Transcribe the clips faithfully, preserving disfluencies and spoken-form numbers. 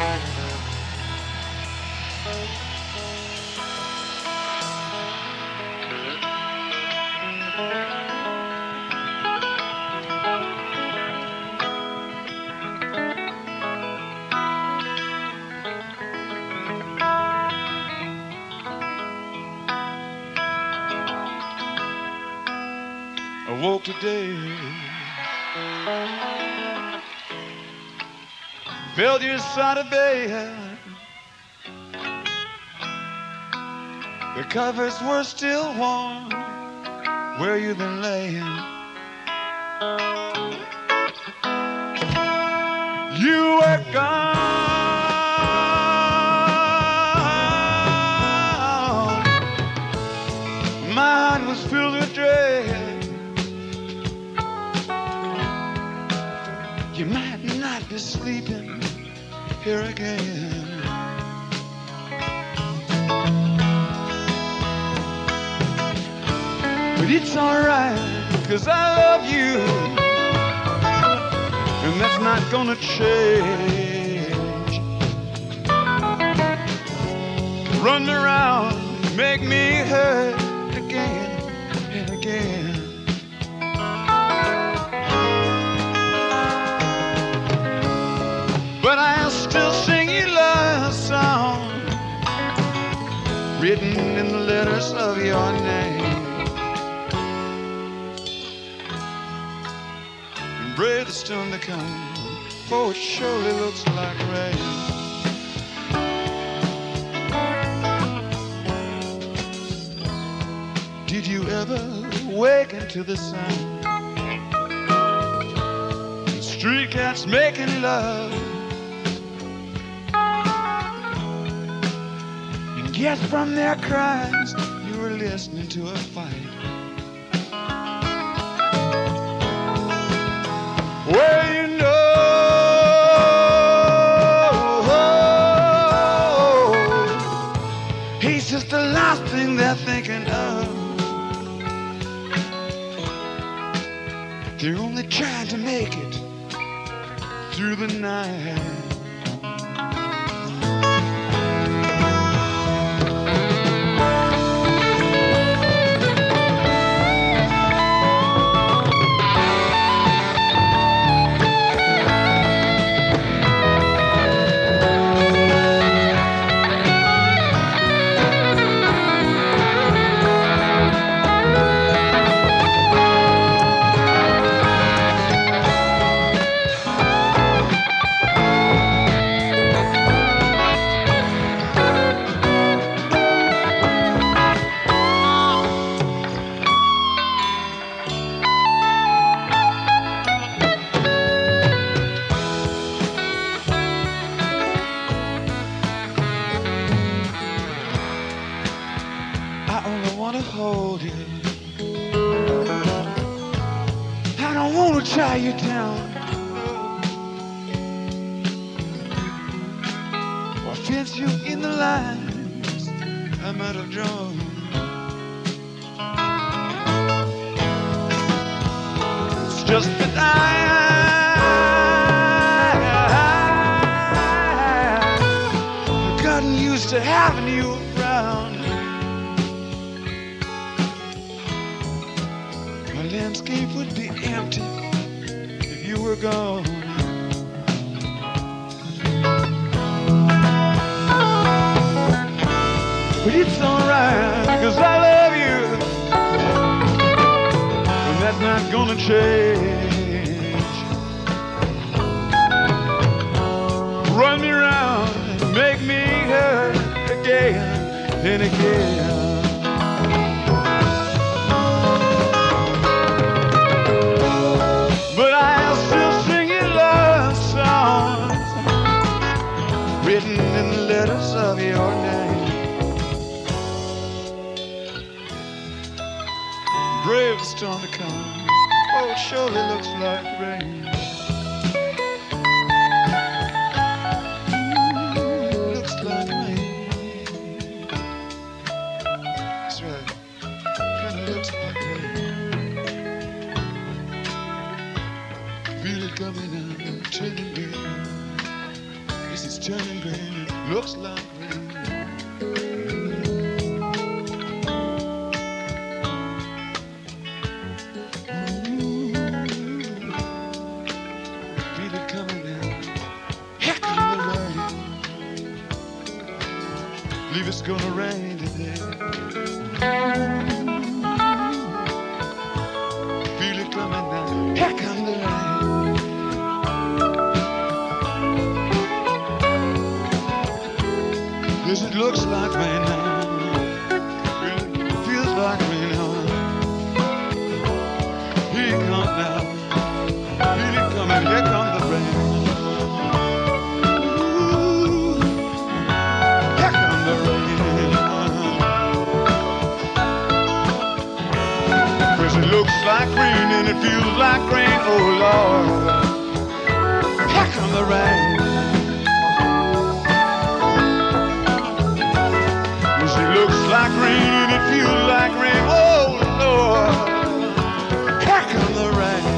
I woke today, felt your side of bed. The covers were still warm where you've been laying. You were gone. My heart was filled with dread. You might not be sleeping here again. But it's alright, 'cause I love you, and that's not gonna change. Run me around, make me hurt again and again. But I'll still sing you love song written in the letters of your name, and brave the storm to come, for it surely looks like rain. Did you ever waken to the sound? Street cats making love. Yes, from their cries, you were listening to a fight. Well, you know, he's just the last thing they're thinking of. They're only trying to make it through the night. Tie you down or fence you in the lines I might have drawn. It's just that I I've gotten used to having you around. My landscape would be empty if you were gone. But it's alright, 'cause I love you, and that's not gonna change. Run me around, make me hurt again and again. But I'll still sing you love songs written in the letters of your name. Brave the storm to come, oh it surely looks like rain. Mm, looks like rain. That's right, kinda looks like rain. Feel it coming on, turning me. This is turning feeling green, it looks like rain. Feel it coming down. Here come the rain. Believe it's gonna rain today. Feel it coming down. Here come the rain. Yes, it looks like rain now. It feels like rain now. Here it comes now. Feel it coming. Here comes the rain. Ooh, here comes the rain. Cause it looks like rain and it feels like rain. Oh Lord, here comes the rain. It looks like rain and it feels like rain. Oh Lord, here comes the rain.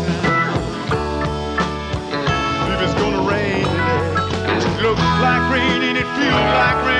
If it's gonna rain today, it looks like rain and it feels like rain.